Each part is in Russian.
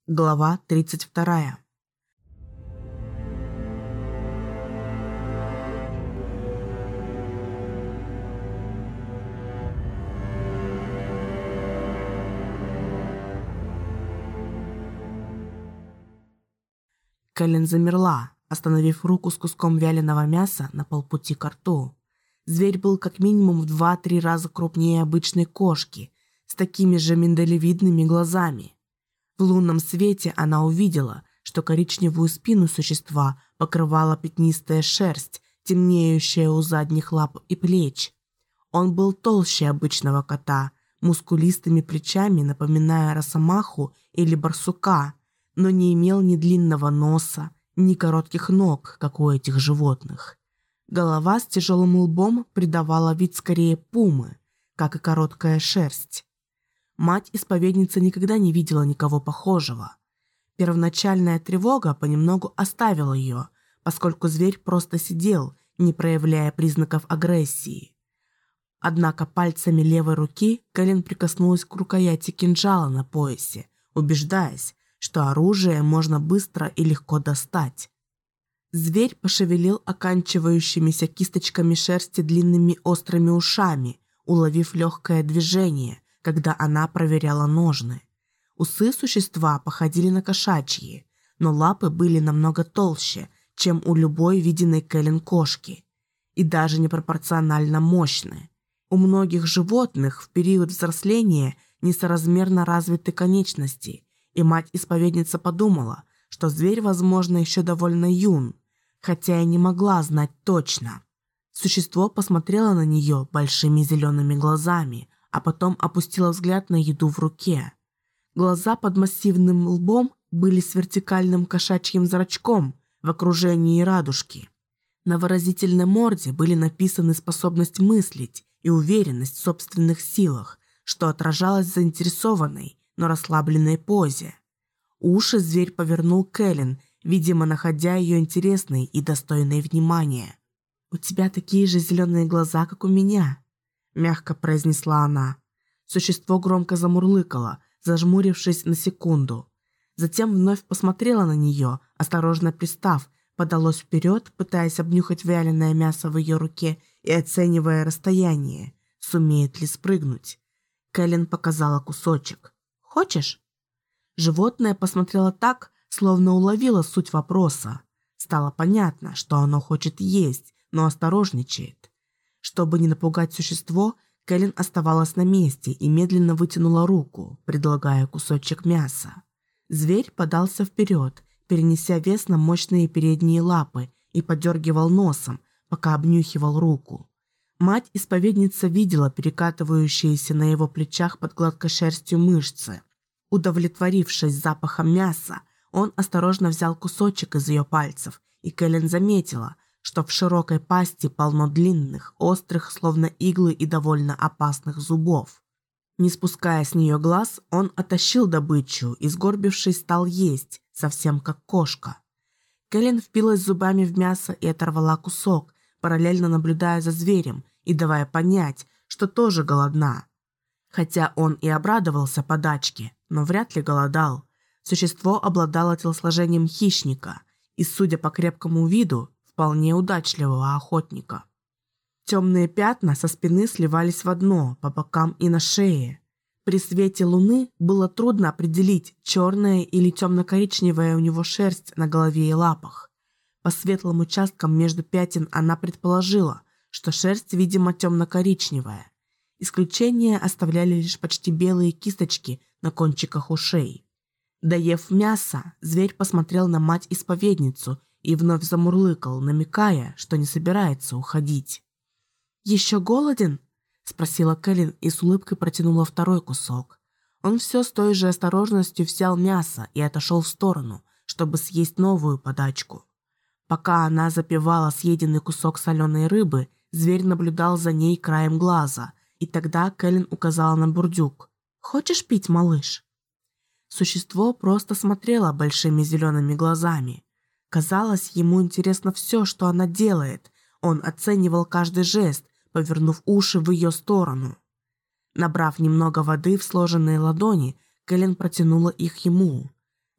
Глава 32. Кэлен замерла, остановив руку с куском вяленого мяса на полпути к рту. Зверь был как минимум в 2-3 раза крупнее обычной кошки, с такими же миндалевидными глазами. В лунном свете она увидела, что коричневую спину существа покрывала пятнистая шерсть, темнеющая у задних лап и плеч. Он был толще обычного кота, мускулистыми плечами напоминая росомаху или барсука, но не имел ни длинного носа, ни коротких ног, как у этих животных. Голова с тяжелым лбом придавала вид скорее пумы, как и короткая шерсть. Мать-исповедница никогда не видела никого похожего. Первоначальная тревога понемногу оставила ее, поскольку зверь просто сидел, не проявляя признаков агрессии. Однако пальцами левой руки Кэлен прикоснулась к рукояти кинжала на поясе, убеждаясь, что оружие можно быстро и легко достать. Зверь пошевелил оканчивающимися кисточками шерсти длинными острыми ушами, уловив легкое движение, когда она проверяла ножны. Усы существа походили на кошачьи, но лапы были намного толще, чем у любой виденной Кэлен кошки, и даже непропорционально мощны. У многих животных в период взросления несоразмерно развиты конечности, и мать-исповедница подумала, что зверь, возможно, еще довольно юн, хотя и не могла знать точно. Существо посмотрело на нее большими зелеными глазами, а потом опустила взгляд на еду в руке. Глаза под массивным лбом были с вертикальным кошачьим зрачком в окружении радужки. На выразительной морде были написаны способность мыслить и уверенность в собственных силах, что отражалось в заинтересованной, но расслабленной позе. Уши зверь повернул к Кэлен, видимо, находя ее интересной и достойной внимания. «У тебя такие же зеленые глаза, как у меня», — мягко произнесла она. Существо громко замурлыкало, зажмурившись на секунду. Затем вновь посмотрело на нее, осторожно пристав, подалось вперед, пытаясь обнюхать вяленое мясо в ее руке и оценивая расстояние, сумеет ли спрыгнуть. Кэлен показала кусочек. «Хочешь?» Животное посмотрело так, словно уловило суть вопроса. Стало понятно, что оно хочет есть, но осторожничает. Чтобы не напугать существо, Кэлен оставалась на месте и медленно вытянула руку, предлагая кусочек мяса. Зверь подался вперед, перенеся вес на мощные передние лапы, и подергивал носом, пока обнюхивал руку. Мать-исповедница видела перекатывающиеся на его плечах под гладкой шерстью мышцы. Удовлетворившись запахом мяса, он осторожно взял кусочек из ее пальцев, и Кэлен заметила, что в широкой пасти полно длинных, острых, словно иглы и довольно опасных зубов. Не спуская с нее глаз, он оттащил добычу и, сгорбившись, стал есть, совсем как кошка. Кэлен впилась зубами в мясо и оторвала кусок, параллельно наблюдая за зверем и давая понять, что тоже голодна. Хотя он и обрадовался подачке, но вряд ли голодал. Существо обладало телосложением хищника и, судя по крепкому виду, вполне удачливого охотника. Темные пятна со спины сливались в одно, по бокам и на шее. При свете луны было трудно определить, черная или темно-коричневая у него шерсть на голове и лапах. По светлым участкам между пятен она предположила, что шерсть, видимо, темно-коричневая. Исключение оставляли лишь почти белые кисточки на кончиках ушей. Доев мясо, зверь посмотрел на мать-исповедницу и вновь замурлыкал, намекая, что не собирается уходить. «Еще голоден?» – спросила Кэлен и с улыбкой протянула второй кусок. Он все с той же осторожностью взял мясо и отошел в сторону, чтобы съесть новую подачку. Пока она запивала съеденный кусок соленой рыбы, зверь наблюдал за ней краем глаза, и тогда Кэлен указала на бурдюк. «Хочешь пить, малыш?» Существо просто смотрело большими зелеными глазами. Казалось, ему интересно все, что она делает. Он оценивал каждый жест, повернув уши в ее сторону. Набрав немного воды в сложенные ладони, Кэлен протянула их ему.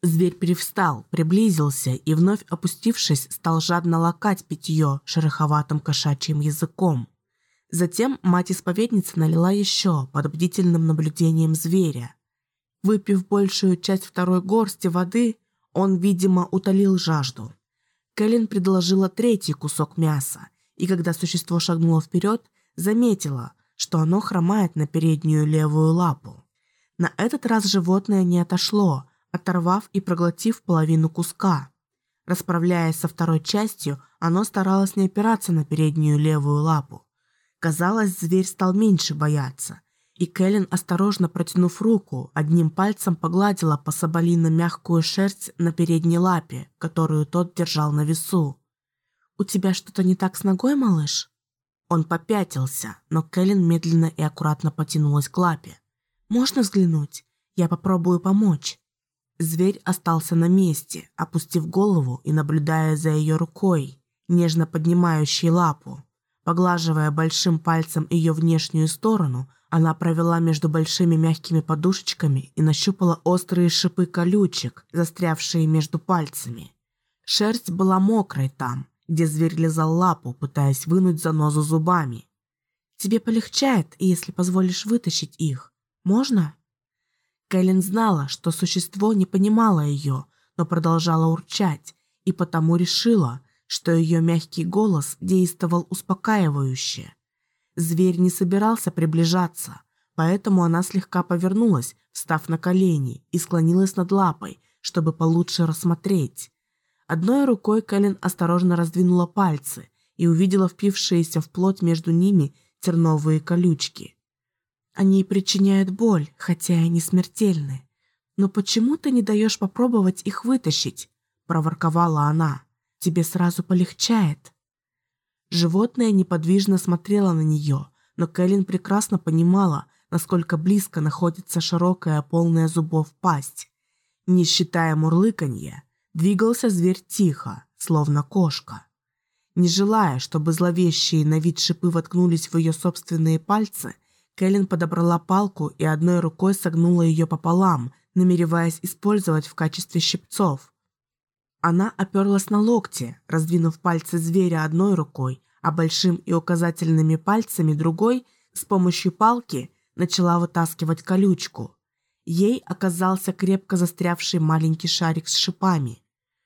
Зверь привстал, приблизился и, вновь опустившись, стал жадно лакать питье шероховатым кошачьим языком. Затем мать-исповедница налила еще под бдительным наблюдением зверя. Выпив большую часть второй горсти воды, он, видимо, утолил жажду. Кэлен предложила третий кусок мяса, и когда существо шагнуло вперед, заметила, что оно хромает на переднюю левую лапу. На этот раз животное не отошло, оторвав и проглотив половину куска. Расправляясь со второй частью, оно старалось не опираться на переднюю левую лапу. Казалось, зверь стал меньше бояться, и Кэлен, осторожно протянув руку, одним пальцем погладила по соболино мягкую шерсть на передней лапе, которую тот держал на весу. «У тебя что-то не так с ногой, малыш?» Он попятился, но Кэлен медленно и аккуратно потянулась к лапе. «Можно взглянуть? Я попробую помочь». Зверь остался на месте, опустив голову и наблюдая за ее рукой, нежно поднимающей лапу. Поглаживая большим пальцем ее внешнюю сторону, она провела между большими мягкими подушечками и нащупала острые шипы колючек, застрявшие между пальцами. Шерсть была мокрой там, где зверь лизал лапу, пытаясь вынуть занозу зубами. «Тебе полегчает, если позволишь вытащить их. Можно?» Кэлен знала, что существо не понимало ее, но продолжало урчать, и потому решила, что ее мягкий голос действовал успокаивающе. Зверь не собирался приближаться, поэтому она слегка повернулась, встав на колени, и склонилась над лапой, чтобы получше рассмотреть. Одной рукой Кэлен осторожно раздвинула пальцы и увидела впившиеся в плоть между ними терновые колючки. «Они причиняют боль, хотя и не смертельны. Но почему ты не даешь попробовать их вытащить?» – проворковала она. «Тебе сразу полегчает». Животное неподвижно смотрело на нее, но Кэлен прекрасно понимала, насколько близко находится широкая, полная зубов пасть. Не считая мурлыканья, двигался зверь тихо, словно кошка. Не желая, чтобы зловещие на вид шипы воткнулись в ее собственные пальцы, Кэлен подобрала палку и одной рукой согнула ее пополам, намереваясь использовать в качестве щипцов. Она оперлась на локти, раздвинув пальцы зверя одной рукой, а большим и указательными пальцами другой с помощью палки начала вытаскивать колючку. Ей оказался крепко застрявший маленький шарик с шипами.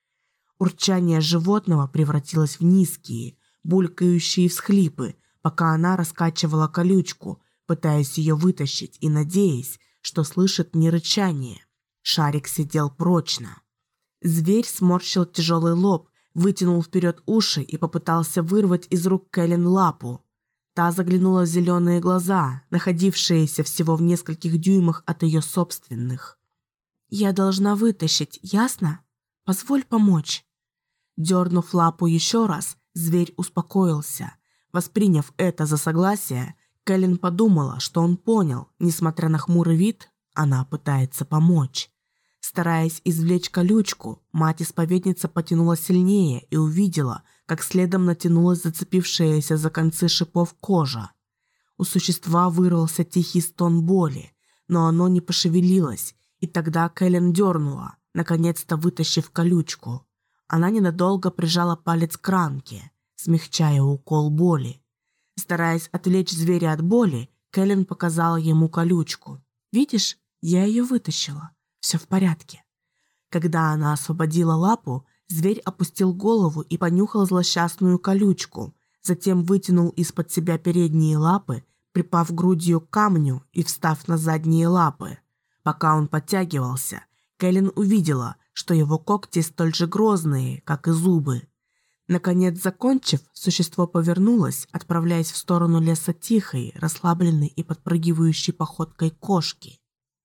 Урчание животного превратилось в низкие, булькающие всхлипы, пока она раскачивала колючку, пытаясь ее вытащить и надеясь, что слышит не рычание. Шарик сидел прочно. Зверь сморщил тяжелый лоб, вытянул вперед уши и попытался вырвать из рук Кэлен лапу. Та заглянула в зеленые глаза, находившиеся всего в нескольких дюймах от ее собственных. «Я должна вытащить, ясно? Позволь помочь». Дернув лапу еще раз, зверь успокоился. Восприняв это за согласие, Кэлен подумала, что он понял, несмотря на хмурый вид, она пытается помочь. Стараясь извлечь колючку, мать-исповедница потянула сильнее и увидела, как следом натянулась зацепившаяся за концы шипов кожа. У существа вырвался тихий стон боли, но оно не пошевелилось, и тогда Кэлен дернула, наконец-то вытащив колючку. Она ненадолго прижала палец к ранке, смягчая укол боли. Стараясь отвлечь зверя от боли, Кэлен показала ему колючку. «Видишь, я ее вытащила. Все в порядке». Когда она освободила лапу, зверь опустил голову и понюхал злосчастную колючку, затем вытянул из-под себя передние лапы, припав грудью к камню и встав на задние лапы. Пока он подтягивался, Кэлен увидела, что его когти столь же грозные, как и зубы. Наконец закончив, существо повернулось, отправляясь в сторону леса тихой, расслабленной и подпрыгивающей походкой кошки.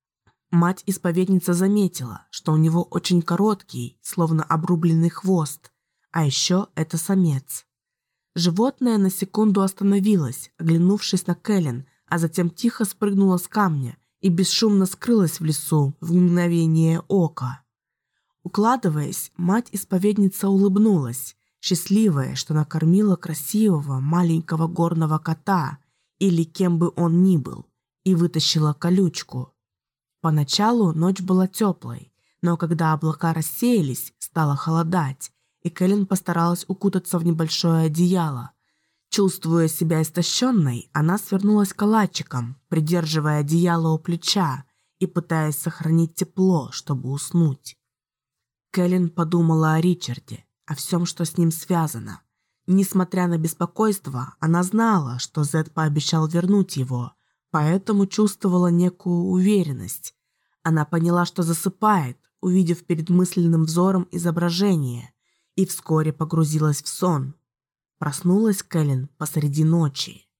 Мать-исповедница заметила, что у него очень короткий, словно обрубленный хвост, а еще это самец. Животное на секунду остановилось, оглянувшись на Кэлен, а затем тихо спрыгнуло с камня и бесшумно скрылось в лесу в мгновение ока. Укладываясь, мать-исповедница улыбнулась, счастливая, что накормила красивого маленького горного кота или кем бы он ни был, и вытащила колючку. Поначалу ночь была теплой, Но когда облака рассеялись, стало холодать, и Кэлен постаралась укутаться в небольшое одеяло. Чувствуя себя истощенной, она свернулась калачиком, придерживая одеяло у плеча и пытаясь сохранить тепло, чтобы уснуть. Кэлен подумала о Ричарде, о всем, что с ним связано. Несмотря на беспокойство, она знала, что Зед пообещал вернуть его, поэтому чувствовала некую уверенность. Она поняла, что засыпает, увидев перед мысленным взором изображение, и вскоре погрузилась в сон. Проснулась Кэлен посреди ночи.